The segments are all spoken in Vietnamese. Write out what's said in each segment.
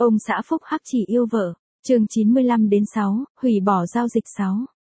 Ông xã Phúc Hắc chỉ yêu vợ. Chương 95-6, hủy bỏ giao dịch 6.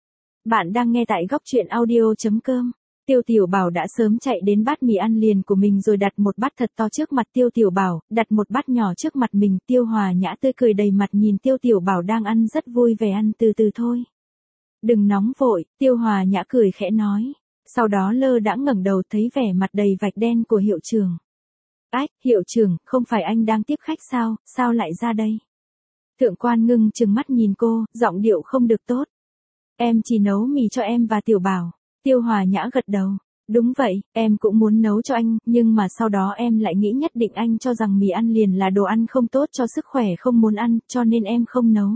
Bạn đang nghe tại góc truyện audio.com. Tiêu Tiểu Bảo đã sớm chạy đến bát mì ăn liền của mình rồi đặt một bát thật to trước mặt Tiêu Tiểu Bảo, đặt một bát nhỏ trước mặt mình. Tiêu Hòa Nhã tươi cười đầy mặt nhìn Tiêu Tiểu Bảo đang ăn rất vui vẻ, ăn từ từ thôi. Đừng nóng vội, Tiêu Hòa Nhã cười khẽ nói. Sau đó lơ đãng ngẩng đầu thấy vẻ mặt đầy vạch đen của hiệu trưởng. Ách, hiệu trưởng, không phải anh đang tiếp khách sao, sao lại ra đây? Thượng quan Ngưng trừng mắt nhìn cô, giọng điệu không được tốt. Em chỉ nấu mì cho em và Tiểu Bảo. Tiêu Hòa Nhã gật đầu. Đúng vậy, em cũng muốn nấu cho anh, nhưng mà sau đó em lại nghĩ nhất định anh cho rằng mì ăn liền là đồ ăn không tốt cho sức khỏe, không muốn ăn, cho nên em không nấu.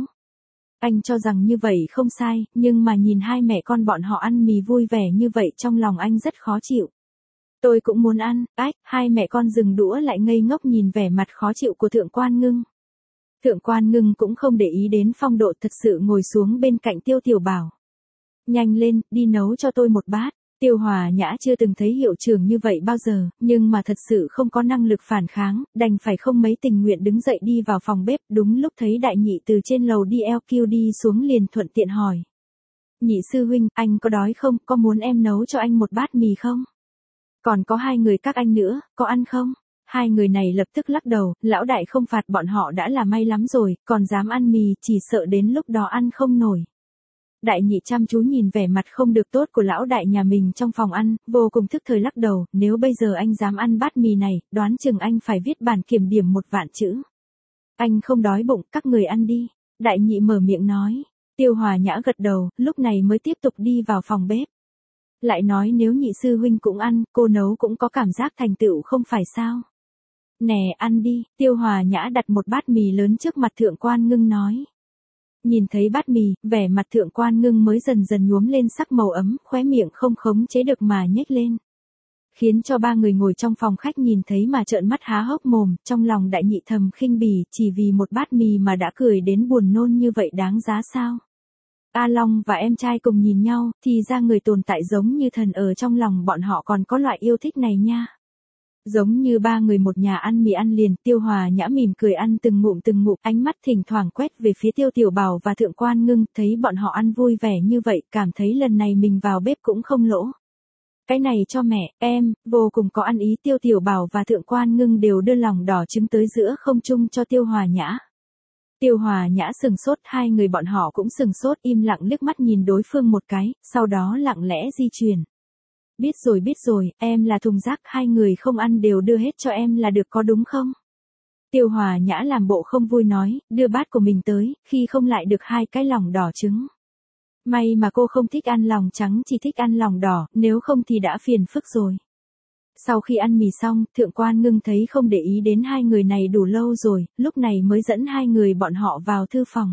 Anh cho rằng như vậy không sai, nhưng mà nhìn hai mẹ con bọn họ ăn mì vui vẻ như vậy trong lòng anh rất khó chịu. Tôi cũng muốn ăn. Ách, hai mẹ con dừng đũa lại ngây ngốc nhìn vẻ mặt khó chịu của Thượng quan Ngưng. Thượng quan Ngưng cũng không để ý đến phong độ, thật sự ngồi xuống bên cạnh Tiêu Tiểu Bảo. Nhanh lên, đi nấu cho tôi một bát. Tiêu Hòa Nhã chưa từng thấy hiệu trưởng như vậy bao giờ, nhưng mà thật sự không có năng lực phản kháng, đành phải không mấy tình nguyện đứng dậy đi vào phòng bếp. Đúng lúc thấy Đại Nhị từ trên lầu đi LQ đi xuống liền thuận tiện hỏi. Nhị sư huynh, anh có đói không, có muốn em nấu cho anh một bát mì không? Còn có hai người các anh nữa, có ăn không? Hai người này lập tức lắc đầu, lão đại không phạt bọn họ đã là may lắm rồi, còn dám ăn mì, chỉ sợ đến lúc đó ăn không nổi. Đại Nhị chăm chú nhìn vẻ mặt không được tốt của lão đại nhà mình trong phòng ăn, vô cùng thức thời lắc đầu, nếu bây giờ anh dám ăn bát mì này, đoán chừng anh phải viết bản kiểm điểm 1.000.000 chữ. Anh không đói bụng, các người ăn đi. Đại Nhị mở miệng nói. Tiêu Hòa Nhã gật đầu, lúc này mới tiếp tục đi vào phòng bếp. Lại nói nếu nhị sư huynh cũng ăn, cô nấu cũng có cảm giác thành tựu không phải sao? Nè, ăn đi. Tiêu Hòa Nhã đặt một bát mì lớn trước mặt Thượng quan Ngưng nói. Nhìn thấy bát mì, vẻ mặt Thượng quan Ngưng mới dần dần nhuốm lên sắc màu ấm, khóe miệng không khống chế được mà nhếch lên. Khiến cho ba người ngồi trong phòng khách nhìn thấy mà trợn mắt há hốc mồm, trong lòng Đại Nhị thầm khinh bỉ, chỉ vì một bát mì mà đã cười đến buồn nôn như vậy đáng giá sao? A Long và em trai cùng nhìn nhau, thì ra người tồn tại giống như thần ở trong lòng bọn họ còn có loại yêu thích này nha. Giống như ba người một nhà ăn mì ăn liền, Tiêu Hòa Nhã mỉm cười ăn từng ngụm, ánh mắt thỉnh thoảng quét về phía Tiêu Tiểu Bảo và Thượng quan Ngưng, thấy bọn họ ăn vui vẻ như vậy, cảm thấy lần này mình vào bếp cũng không lỗ. Cái này cho mẹ, em, vô cùng có ăn ý. Tiêu Tiểu Bảo và Thượng quan Ngưng đều đưa lòng đỏ trứng tới giữa không trung cho Tiêu Hòa Nhã. Tiêu Hòa Nhã sừng sốt, hai người bọn họ cũng sừng sốt, im lặng liếc mắt nhìn đối phương một cái, sau đó lặng lẽ di chuyển. Biết rồi, em là thùng rác, hai người không ăn đều đưa hết cho em là được có đúng không? Tiêu Hòa Nhã làm bộ không vui nói, đưa bát của mình tới, khi không lại được hai cái lòng đỏ trứng. May mà cô không thích ăn lòng trắng, chỉ thích ăn lòng đỏ, nếu không thì đã phiền phức rồi. Sau khi ăn mì xong, Thượng quan Ngưng thấy không để ý đến hai người này đủ lâu rồi, lúc này mới dẫn hai người bọn họ vào thư phòng.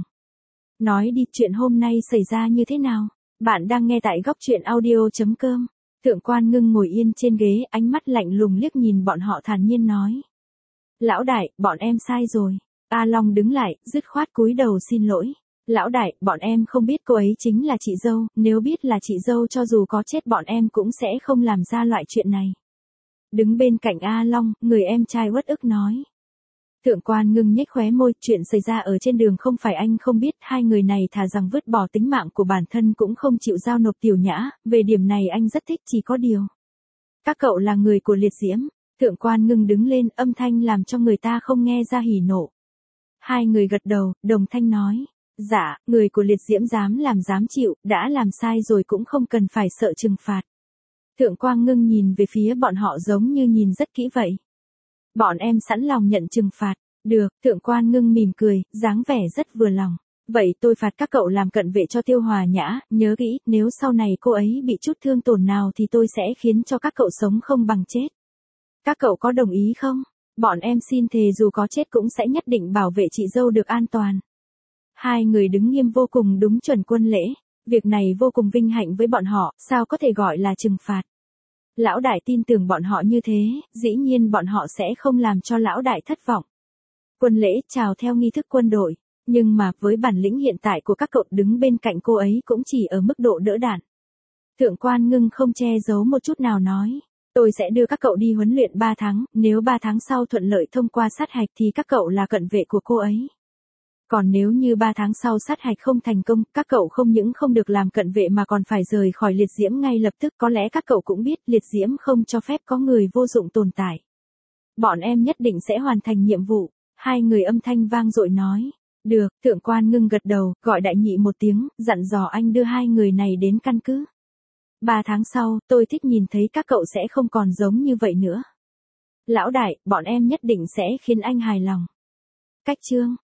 Nói đi, chuyện hôm nay xảy ra như thế nào? Bạn đang nghe tại góc truyện audio.com. Thượng quan Ngưng ngồi yên trên ghế, ánh mắt lạnh lùng liếc nhìn bọn họ thản nhiên nói. Lão đại, bọn em sai rồi. A Long đứng lại, dứt khoát cúi đầu xin lỗi. Lão đại, bọn em không biết cô ấy chính là chị dâu, nếu biết là chị dâu cho dù có chết bọn em cũng sẽ không làm ra loại chuyện này. Đứng bên cạnh A Long, người em trai uất ức nói. Thượng quan Ngưng nhếch khóe môi, chuyện xảy ra ở trên đường không phải anh không biết, hai người này thà rằng vứt bỏ tính mạng của bản thân cũng không chịu giao nộp Tiểu Nhã, về điểm này anh rất thích, chỉ có điều. Các cậu là người của liệt diễm. Thượng quan Ngưng đứng lên, âm thanh làm cho người ta không nghe ra hỉ nộ. Hai người gật đầu, đồng thanh nói. Dạ, người của liệt diễm dám làm dám chịu, đã làm sai rồi cũng không cần phải sợ trừng phạt. Thượng quan Ngưng nhìn về phía bọn họ giống như nhìn rất kỹ vậy. Bọn em sẵn lòng nhận trừng phạt. Được, Thượng quan Ngưng mỉm cười, dáng vẻ rất vừa lòng. Vậy tôi phạt các cậu làm cận vệ cho Tiêu Hòa Nhã, nhớ kỹ, nếu sau này cô ấy bị chút thương tổn nào thì tôi sẽ khiến cho các cậu sống không bằng chết. Các cậu có đồng ý không? Bọn em xin thề dù có chết cũng sẽ nhất định bảo vệ chị dâu được an toàn. Hai người đứng nghiêm vô cùng đúng chuẩn quân lễ. Việc này vô cùng vinh hạnh với bọn họ, sao có thể gọi là trừng phạt. Lão đại tin tưởng bọn họ như thế, dĩ nhiên bọn họ sẽ không làm cho lão đại thất vọng. Quân lễ chào theo nghi thức quân đội, nhưng mà với bản lĩnh hiện tại của các cậu đứng bên cạnh cô ấy cũng chỉ ở mức độ đỡ đạn. Thượng quan Ngưng không che giấu một chút nào nói. Tôi sẽ đưa các cậu đi huấn luyện 3 tháng, nếu 3 tháng sau thuận lợi thông qua sát hạch thì các cậu là cận vệ của cô ấy. Còn nếu như 3 tháng sau sát hạch không thành công, các cậu không những không được làm cận vệ mà còn phải rời khỏi liệt diễm ngay lập tức. Có lẽ các cậu cũng biết liệt diễm không cho phép có người vô dụng tồn tại. Bọn em nhất định sẽ hoàn thành nhiệm vụ. Hai người âm thanh vang dội nói. Được, thượng quan Ngưng gật đầu, gọi đại nhị một tiếng, dặn dò anh đưa hai người này đến căn cứ. 3 tháng sau, tôi thích nhìn thấy các cậu sẽ không còn giống như vậy nữa. Lão đại, bọn em nhất định sẽ khiến anh hài lòng. Cách chương